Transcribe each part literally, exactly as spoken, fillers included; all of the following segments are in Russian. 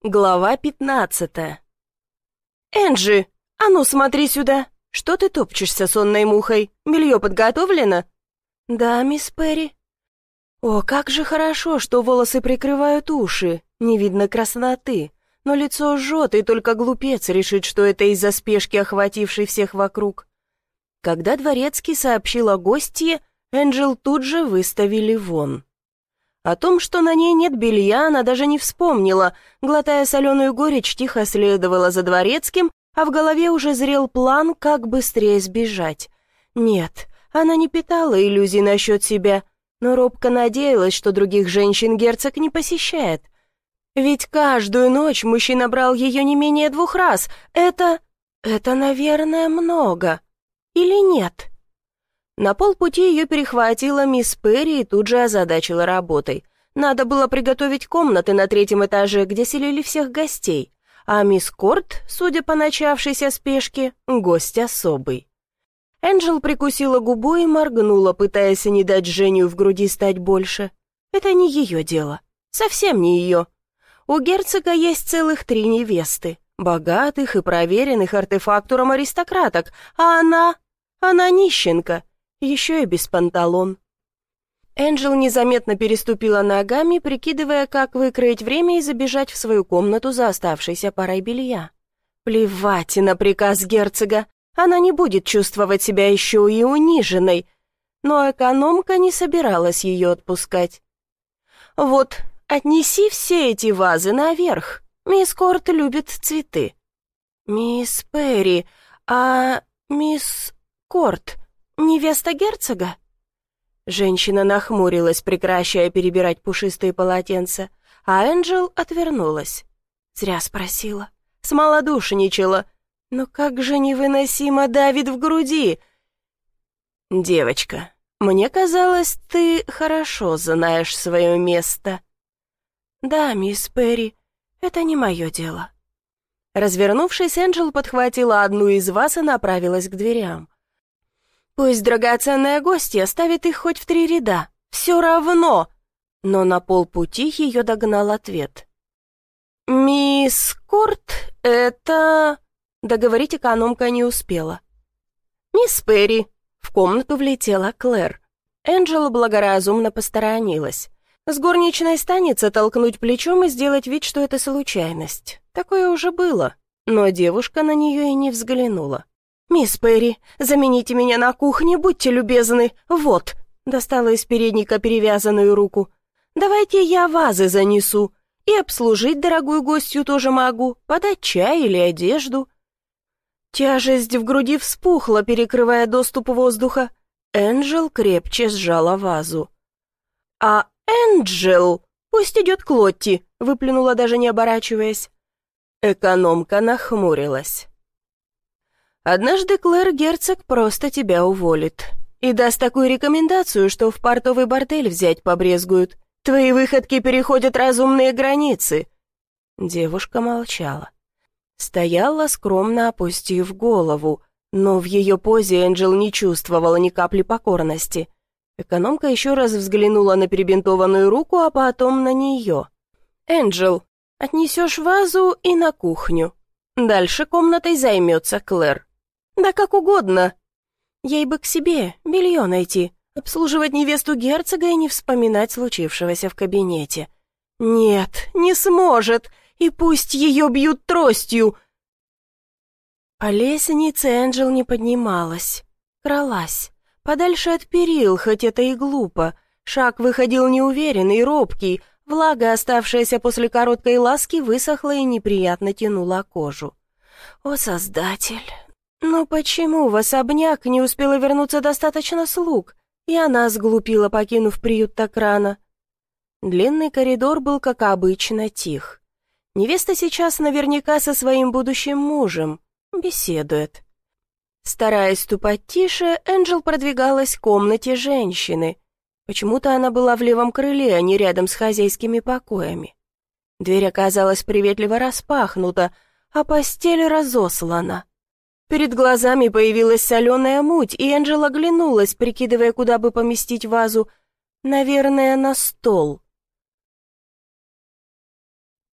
Глава пятнадцатая. «Энджи, а ну смотри сюда! Что ты топчешься сонной мухой? Белье подготовлено?» «Да, мисс Перри». «О, как же хорошо, что волосы прикрывают уши, не видно красноты, но лицо жжет, и только глупец решит, что это из-за спешки, охватившей всех вокруг». Когда дворецкий сообщил о гостье, Энджел тут же выставили вон. О том, что на ней нет белья, она даже не вспомнила, глотая соленую горечь, тихо следовала за дворецким, а в голове уже зрел план, как быстрее сбежать. Нет, она не питала иллюзий насчет себя, но робко надеялась, что других женщин герцог не посещает. Ведь каждую ночь мужчина брал ее не менее двух раз. Это... это, наверное, много. Или нет? На полпути ее перехватила мисс Перри и тут же озадачила работой. Надо было приготовить комнаты на третьем этаже, где селили всех гостей. А мисс Корт, судя по начавшейся спешке, гость особый. Энджел прикусила губу и моргнула, пытаясь не дать жжению в груди стать больше. Это не ее дело. Совсем не ее. У герцога есть целых три невесты. Богатых и проверенных артефактором аристократок. А она... она нищенка. Еще и без панталон. Энджел незаметно переступила ногами, прикидывая, как выкроить время и забежать в свою комнату за оставшейся парой белья. Плевать на приказ герцога, она не будет чувствовать себя еще и униженной, но экономка не собиралась ее отпускать. «Вот, отнеси все эти вазы наверх, мисс Корт любит цветы». «Мисс Перри, а мисс Корт невеста герцога?» Женщина нахмурилась, прекращая перебирать пушистые полотенца, а Энджел отвернулась. Зря спросила, смолодушничала. Но как же невыносимо давит в груди. «Девочка, мне казалось, ты хорошо знаешь свое место». «Да, мисс Перри, это не мое дело». Развернувшись, Энджел подхватила одну из ваз и направилась к дверям. Пусть драгоценная гостья ставит их хоть в три ряда. Все равно. Но на полпути ее догнал ответ. «Мисс Корт, это...» Договорить экономка не успела. «Мисс Перри». В комнату влетела Клэр. Энджела благоразумно посторонилась. С горничной станется толкнуть плечом и сделать вид, что это случайность. Такое уже было. Но девушка на нее и не взглянула. «Мисс Перри, замените меня на кухне, будьте любезны. Вот», — достала из передника перевязанную руку. «Давайте я вазы занесу. И обслужить дорогую гостью тоже могу, подать чай или одежду». Тяжесть в груди вспухла, перекрывая доступ воздуха. Энджел крепче сжала вазу. «А Энджел, пусть идет к Лотти», — выплюнула, даже не оборачиваясь. Экономка нахмурилась. «Однажды, Клэр, герцог просто тебя уволит. И даст такую рекомендацию, что в портовый бордель взять побрезгуют. Твои выходки переходят разумные границы». Девушка молчала. Стояла, скромно опустив голову, но в ее позе Энджел не чувствовала ни капли покорности. Экономка еще раз взглянула на перебинтованную руку, а потом на нее. «Энджел, отнесешь вазу и на кухню. Дальше комнатой займется Клэр». «Да как угодно. Ей бы к себе белье найти, обслуживать невесту герцога и не вспоминать случившегося в кабинете». «Нет, не сможет, и пусть ее бьют тростью». По лестнице Энджел не поднималась, кралась, подальше от перил, хоть это и глупо. Шаг выходил неуверенный, робкий, влага, оставшаяся после короткой ласки, высохла и неприятно тянула кожу. «О, Создатель! Но почему в особняк не успела вернуться достаточно слуг, и она сглупила, покинув приют так рано?» Длинный коридор был, как обычно, тих. Невеста сейчас наверняка со своим будущим мужем беседует. Стараясь ступать тише, Энджел продвигалась к комнате женщины. Почему-то она была в левом крыле, а не рядом с хозяйскими покоями. Дверь оказалась приветливо распахнута, а постель разослана. Перед глазами появилась соленая муть, и Энджел оглянулась, прикидывая, куда бы поместить вазу. Наверное, на стол.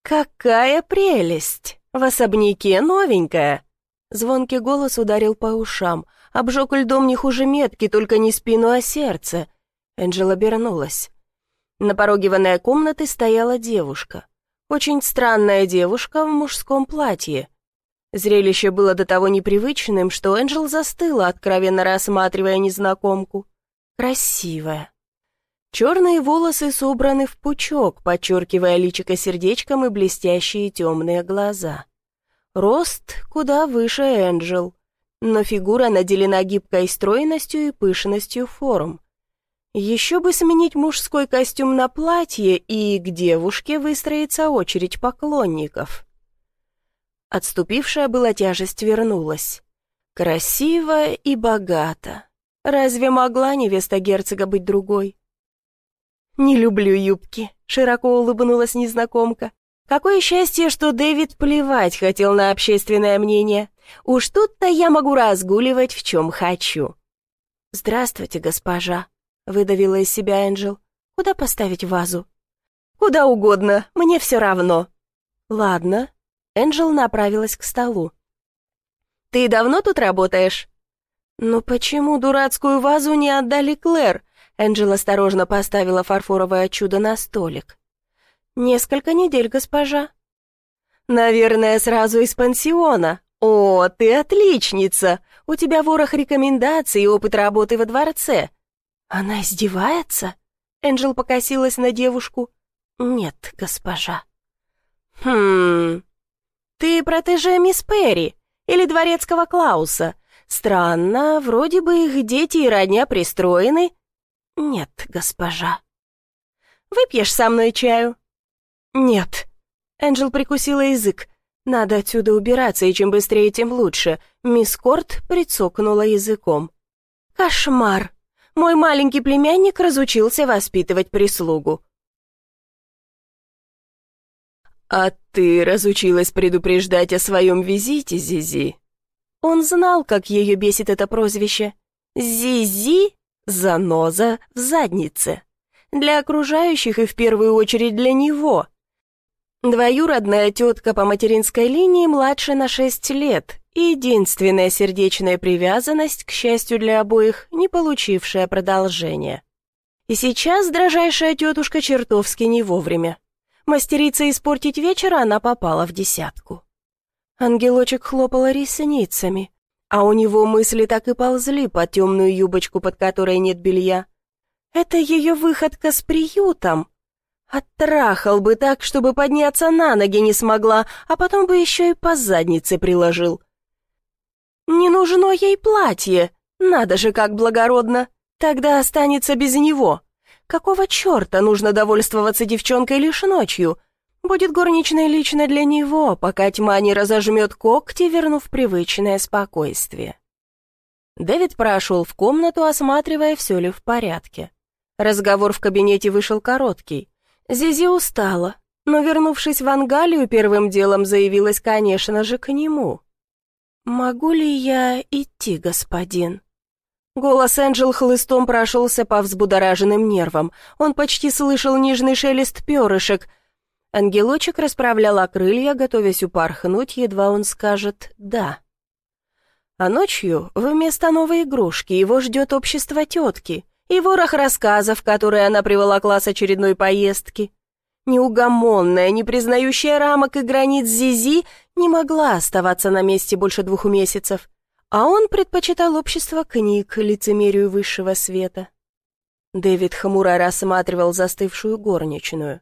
«Какая прелесть! В особняке новенькая!» Звонкий голос ударил по ушам, обжег льдом не хуже метки, только не спину, а сердце. Энджел обернулась. На пороге ванной комнаты стояла девушка. Очень странная девушка в мужском платье. Зрелище было до того непривычным, что Энджел застыла, откровенно рассматривая незнакомку. Красивая. Черные волосы собраны в пучок, подчеркивая личико сердечком и блестящие темные глаза. Рост куда выше Энджел, но фигура наделена гибкой стройностью и пышностью форм. Еще бы сменить мужской костюм на платье, и к девушке выстроится очередь поклонников. Отступившая была тяжесть вернулась. Красиво и богато. Разве могла невеста герцога быть другой? «Не люблю юбки», — широко улыбнулась незнакомка. «Какое счастье, что Дэвид плевать хотел на общественное мнение. Уж тут-то я могу разгуливать в чем хочу». «Здравствуйте, госпожа», — выдавила из себя Энджел. «Куда поставить вазу?» «Куда угодно, мне все равно». «Ладно». Энджел направилась к столу. «Ты давно тут работаешь?» «Но почему дурацкую вазу не отдали Клэр?» Энджел осторожно поставила фарфоровое чудо на столик. «Несколько недель, госпожа». «Наверное, сразу из пансиона. О, ты отличница! У тебя ворох рекомендаций и опыт работы во дворце». «Она издевается?» Энджел покосилась на девушку. «Нет, госпожа». «Хм... Ты протеже мисс Перри или дворецкого Клауса? Странно, вроде бы их дети и родня пристроены». «Нет, госпожа». «Выпьешь со мной чаю?» «Нет». Энджел прикусила язык. «Надо отсюда убираться, и чем быстрее, тем лучше». Мисс Корт прицокнула языком. «Кошмар! Мой маленький племянник разучился воспитывать прислугу». «А ты разучилась предупреждать о своем визите, Зизи?» Он знал, как ее бесит это прозвище. «Зизи? Заноза в заднице». Для окружающих и в первую очередь для него. Двоюродная тетка по материнской линии младше на шесть лет, и единственная сердечная привязанность, к счастью для обоих, не получившая продолжения. И сейчас дрожайшая тетушка чертовски не вовремя. Мастерица испортить вечер, она попала в десятку. Ангелочек хлопала ресницами, а у него мысли так и ползли под темную юбочку, под которой нет белья. Это ее выходка с приютом. Оттрахал бы так, чтобы подняться на ноги не смогла, а потом бы еще и по заднице приложил. Не нужно ей платье, надо же как благородно, тогда останется без него. Какого черта нужно довольствоваться девчонкой лишь ночью? Будет горничной лично для него, пока тьма не разожмет когти, вернув привычное спокойствие. Дэвид прошел в комнату, осматривая, все ли в порядке. Разговор в кабинете вышел короткий. Зизи устала, но, вернувшись в Ангалию, первым делом заявилась, конечно же, к нему. «Могу ли я идти, господин?» Голос Энджел хлыстом прошелся по взбудораженным нервам. Он почти слышал нежный шелест перышек. Ангелочек расправляла крылья, готовясь упорхнуть, едва он скажет «да». А ночью вместо новой игрушки его ждет общество тетки и ворох рассказов, которые она приволокла с очередной поездки. Неугомонная, не признающая рамок и границ Зизи не могла оставаться на месте больше двух месяцев, а он предпочитал общество книг лицемерию высшего света. Дэвид хмуро рассматривал застывшую горничную.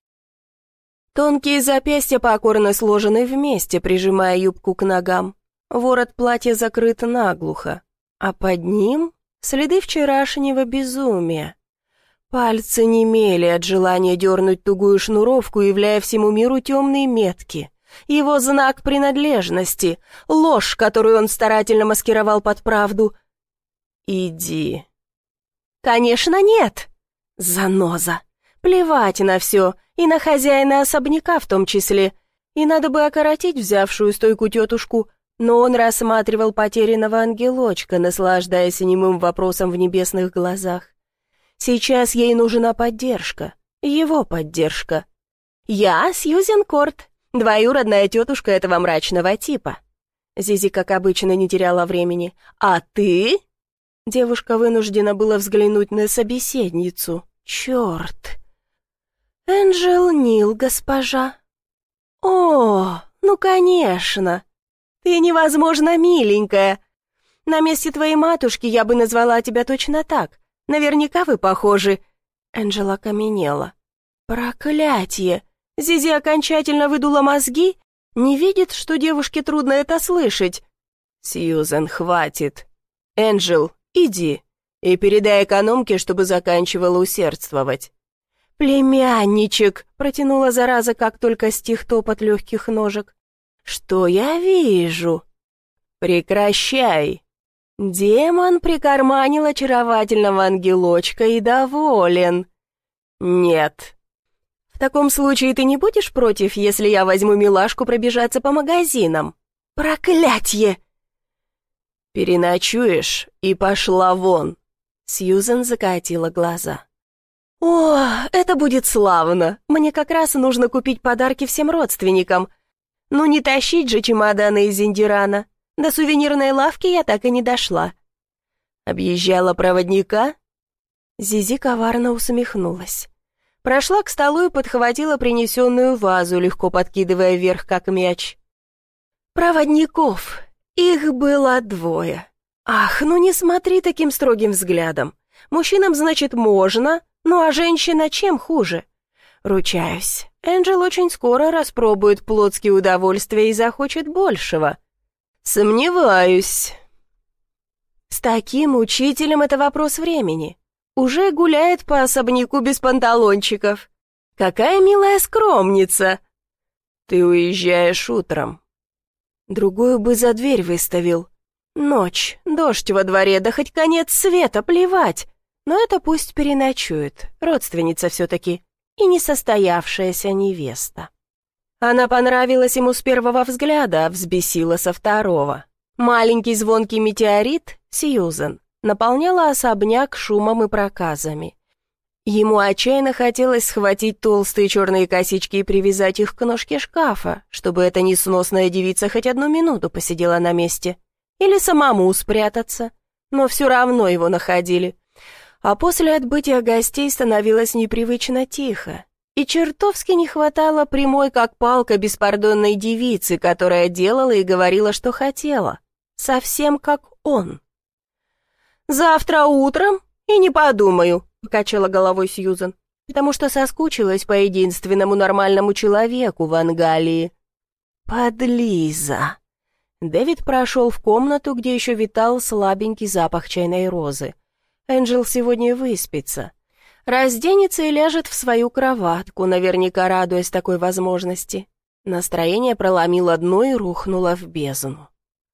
Тонкие запястья покорно сложены вместе, прижимая юбку к ногам. Ворот платья закрыт наглухо, а под ним следы вчерашнего безумия. Пальцы немели от желания дернуть тугую шнуровку, являя всему миру темные метки. Его знак принадлежности, ложь, которую он старательно маскировал под правду. «Иди». «Конечно, нет!» «Заноза! Плевать на все, и на хозяина особняка в том числе. И надо бы окоротить взявшую стойку тетушку». Но он рассматривал потерянного ангелочка, наслаждаясь немым вопросом в небесных глазах. Сейчас ей нужна поддержка, его поддержка. «Я Сьюзен Корт, двоюродная тетушка этого мрачного типа». Зизи, как обычно, не теряла времени. «А ты?» Девушка вынуждена была взглянуть на собеседницу. «Черт!» «Энджел Нил, госпожа». «О, ну, конечно! Ты невозможно миленькая. На месте твоей матушки я бы назвала тебя точно так. Наверняка вы похожи». Энджела окаменела. «Проклятье! Зизи окончательно выдула мозги? Не видит, что девушке трудно это слышать?» «Сьюзен, хватит. Энджел, иди и передай экономке, чтобы заканчивала усердствовать». «Племянничек!» — протянула зараза, как только стих топот легких ножек. «Что я вижу?» «Прекращай!» Демон прикарманил очаровательного ангелочка и доволен. «Нет». «В таком случае ты не будешь против, если я возьму милашку пробежаться по магазинам?» «Проклятье!» «Переночуешь и пошла вон!» Сьюзен закатила глаза. «О, это будет славно! Мне как раз нужно купить подарки всем родственникам. Ну не тащить же чемоданы из Зиндирана. До сувенирной лавки я так и не дошла». «Объезжала проводника?» Зизи коварно усмехнулась. Прошла к столу и подхватила принесенную вазу, легко подкидывая вверх, как мяч. «Проводников! Их было двое. Ах, ну не смотри таким строгим взглядом. Мужчинам, значит, можно, ну а женщина чем хуже? Ручаюсь, Энджел очень скоро распробует плотские удовольствия и захочет большего». «Сомневаюсь». «С таким учителем это вопрос времени. Уже гуляет по особняку без панталончиков. Какая милая скромница!» «Ты уезжаешь утром». Другую бы за дверь выставил. Ночь, дождь во дворе, да хоть конец света, плевать. Но это пусть переночует, родственница все-таки, и несостоявшаяся невеста. Она понравилась ему с первого взгляда, а взбесила со второго. Маленький звонкий метеорит, Сьюзен, наполняла особняк шумом и проказами. Ему отчаянно хотелось схватить толстые черные косички и привязать их к ножке шкафа, чтобы эта несносная девица хоть одну минуту посидела на месте. Или самому спрятаться. Но все равно его находили. А после отбытия гостей становилось непривычно тихо. И чертовски не хватало прямой как палка беспардонной девицы, которая делала и говорила, что хотела. Совсем как он. «Завтра утром? И не подумаю», — покачала головой Сьюзен, «потому что соскучилась по единственному нормальному человеку в Ангалии». «Подлиза». Дэвид прошел в комнату, где еще витал слабенький запах чайной розы. Энджел сегодня выспится. Разденется и ляжет в свою кроватку, наверняка радуясь такой возможности. Настроение проломило дно и рухнуло в бездну.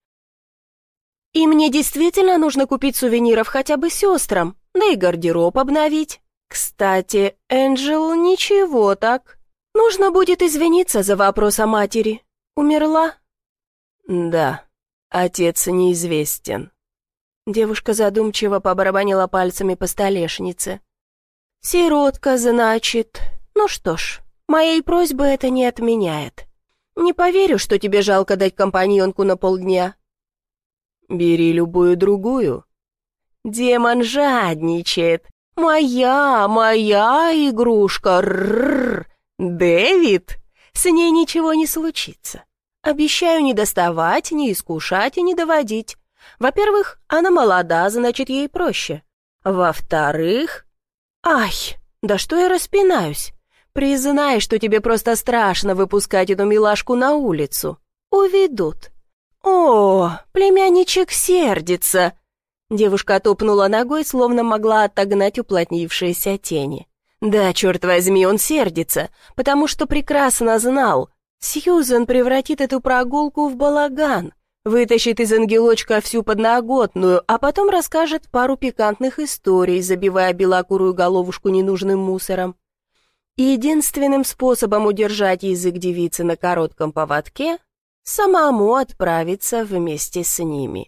«И мне действительно нужно купить сувениров хотя бы сестрам, да и гардероб обновить. Кстати, Энджел, ничего так. Нужно будет извиниться за вопрос о матери. Умерла?» «Да, отец неизвестен». Девушка задумчиво побарабанила пальцами по столешнице. «Сиротка, значит. Ну что ж, моей просьбы это не отменяет. Не поверю, что тебе жалко дать компаньонку на полдня». «Бери любую другую». «Демон жадничает. Моя, моя игрушка. Рррр. Дэвид, с ней ничего не случится. Обещаю не доставать, не искушать и не доводить. Во-первых, она молода, значит, ей проще. Во-вторых... Ай, да что я распинаюсь? Признай, что тебе просто страшно выпускать эту милашку на улицу. Уведут». «О, племянничек сердится!» Девушка топнула ногой, словно могла отогнать уплотнившиеся тени. «Да, черт возьми, он сердится, потому что прекрасно знал. Сьюзен превратит эту прогулку в балаган, вытащит из ангелочка всю подноготную, а потом расскажет пару пикантных историй, забивая белокурую головушку ненужным мусором. Единственным способом удержать язык девицы на коротком поводке — самому отправиться вместе с ними.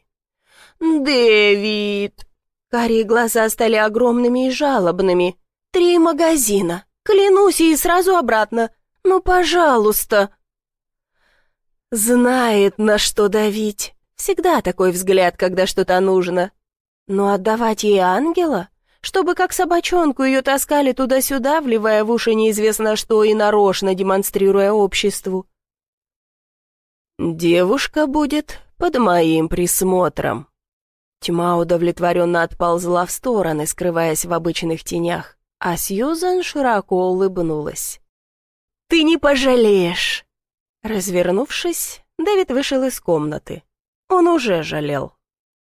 «Дэвид!» Карие глаза стали огромными и жалобными. «Три магазина. Клянусь, и сразу обратно. Ну, пожалуйста!» Знает, на что давить. Всегда такой взгляд, когда что-то нужно. Но отдавать ей ангела? Чтобы как собачонку ее таскали туда-сюда, вливая в уши неизвестно что и нарочно демонстрируя обществу. «Девушка будет под моим присмотром». Тьма удовлетворенно отползла в стороны, скрываясь в обычных тенях, а Сьюзан широко улыбнулась. «Ты не пожалеешь!» Развернувшись, Дэвид вышел из комнаты. Он уже жалел.